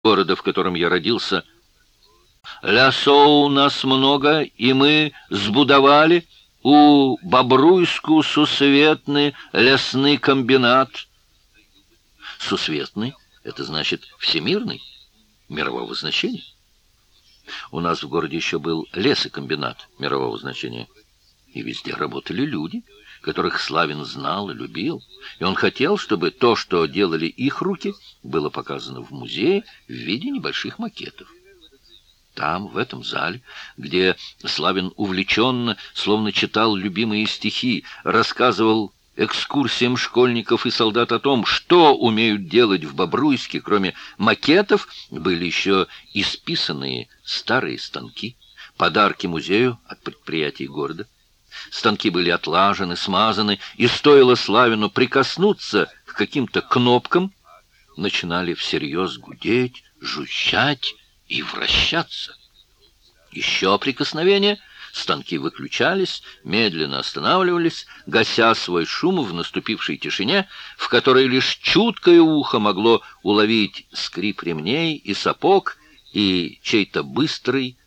города, в котором я родился. Лясо у нас много, и мы сбудовали у Бобруйску сусветный лесный комбинат. Сусветный — это значит всемирный, мирового значения. У нас в городе еще был лесокомбинат мирового значения. И везде работали люди, которых Славин знал и любил. И он хотел, чтобы то, что делали их руки, было показано в музее в виде небольших макетов. Там, в этом зале, где Славин увлеченно, словно читал любимые стихи, рассказывал экскурсиям школьников и солдат о том, что умеют делать в Бобруйске, кроме макетов, были еще исписанные старые станки, подарки музею от предприятий города. Станки были отлажены, смазаны, и стоило Славину прикоснуться к каким-то кнопкам, начинали всерьез гудеть, жужжать и вращаться. Еще прикосновение, станки выключались, медленно останавливались, гася свой шум в наступившей тишине, в которой лишь чуткое ухо могло уловить скрип ремней и сапог и чей-то быстрый